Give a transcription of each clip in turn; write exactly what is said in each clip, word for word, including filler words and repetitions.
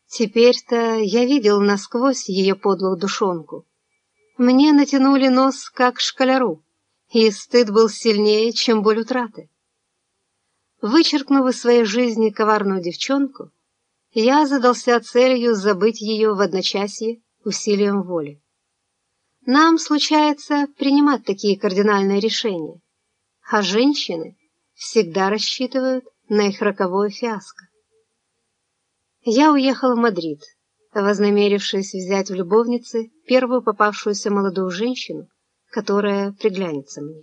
Теперь-то я видел насквозь ее подлую душонку. Мне натянули нос, как школяру, и стыд был сильнее, чем боль утраты. Вычеркнув из своей жизни коварную девчонку, я задался целью забыть ее в одночасье усилием воли. Нам случается принимать такие кардинальные решения, а женщины всегда рассчитывают на их роковое фиаско. Я уехал в Мадрид, вознамерившись взять в любовницы первую попавшуюся молодую женщину, которая приглянется мне.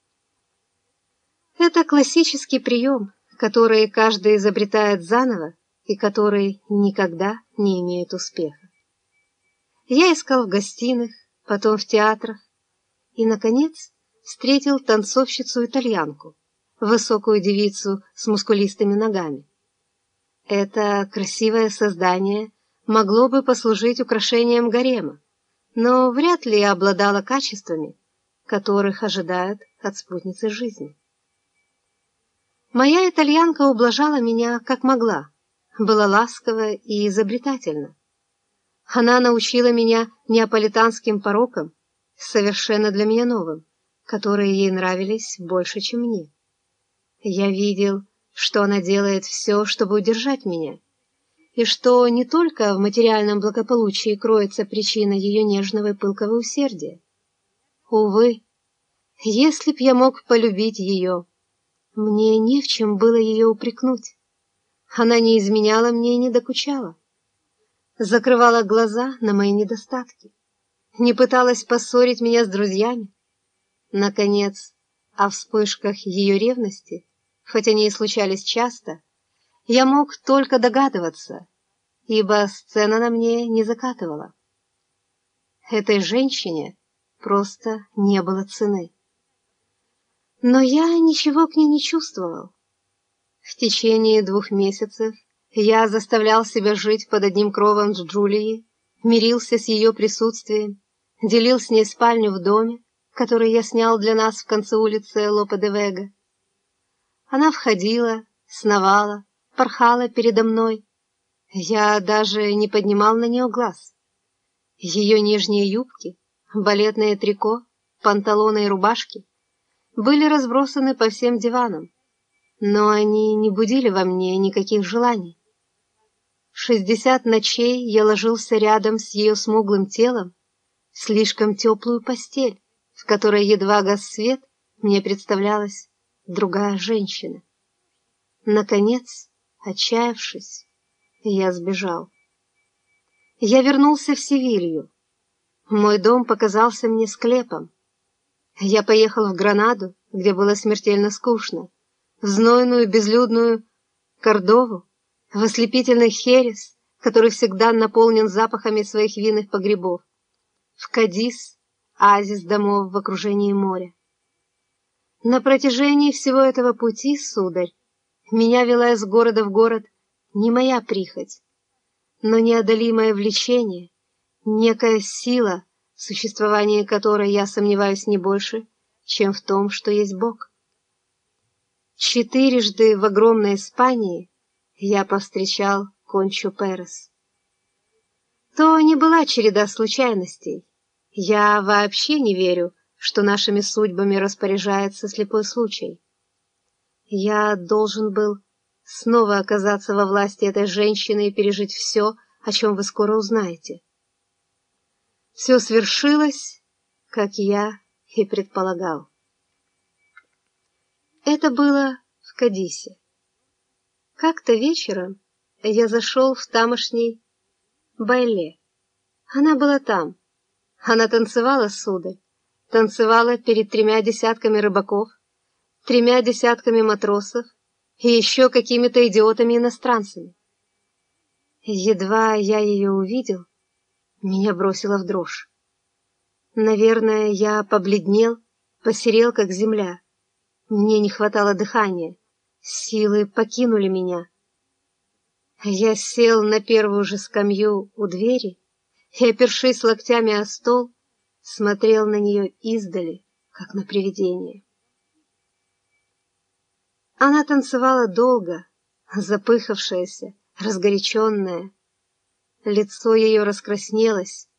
Это классический прием, который каждый изобретает заново и который никогда не имеет успеха. Я искал в гостиных, потом в театрах и, наконец, встретил танцовщицу-итальянку, высокую девицу с мускулистыми ногами. Это красивое создание могло бы послужить украшением гарема, но вряд ли обладало качествами, которых ожидают от спутницы жизни. Моя итальянка ублажала меня как могла, была ласкова и изобретательна. Она научила меня неаполитанским порокам, совершенно для меня новым, которые ей нравились больше, чем мне. Я видел, что она делает все, чтобы удержать меня, и что не только в материальном благополучии кроется причина ее нежного и пылкого усердия. Увы, если б я мог полюбить ее, мне не в чем было ее упрекнуть. Она не изменяла мне и не докучала, закрывала глаза на мои недостатки, не пыталась поссорить меня с друзьями. Наконец, о вспышках ее ревности, хоть они и случались часто, я мог только догадываться, ибо сцена на мне не закатывала. Этой женщине просто не было цены. Но я ничего к ней не чувствовал. В течение двух месяцев я заставлял себя жить под одним кровом с Джулией, мирился с ее присутствием, делил с ней спальню в доме, который я снял для нас в конце улицы Лопе-де-Вега. Она входила, сновала, порхала передо мной. Я даже не поднимал на нее глаз. Ее нижние юбки, балетное трико, панталоны и рубашки были разбросаны по всем диванам, но они не будили во мне никаких желаний. Шестьдесят ночей я ложился рядом с ее смуглым телом в слишком теплую постель, в которой едва гас свет, мне представлялась другая женщина. Наконец, отчаявшись, я сбежал. Я вернулся в Севилью. Мой дом показался мне склепом. Я поехал в Гранаду, где было смертельно скучно, в знойную безлюдную Кордову, в ослепительный Херес, который всегда наполнен запахами своих винных погребов, в Кадис, оазис домов в окружении моря. На протяжении всего этого пути, сударь, меня вела из города в город не моя прихоть, но неодолимое влечение, некая сила, в существовании которой я сомневаюсь не больше, чем в том, что есть Бог. Четырежды в огромной Испании я повстречал Кончу Перес. То не была череда случайностей. Я вообще не верю, что нашими судьбами распоряжается слепой случай. Я должен был снова оказаться во власти этой женщины и пережить все, о чем вы скоро узнаете. Все свершилось, как я и предполагал. Это было в Кадисе. Как-то вечером я зашел в тамошний байле. Она была там. Она танцевала, сударь, танцевала перед тремя десятками рыбаков, тремя десятками матросов и еще какими-то идиотами-иностранцами. Едва я ее увидел, меня бросило в дрожь. Наверное, я побледнел, посерел, как земля. Мне не хватало дыхания, силы покинули меня. Я сел на первую же скамью у двери и, опершись локтями о стол, смотрел на нее издали, как на привидение. Она танцевала долго, запыхавшаяся, разгоряченная. Лицо ее раскраснелось,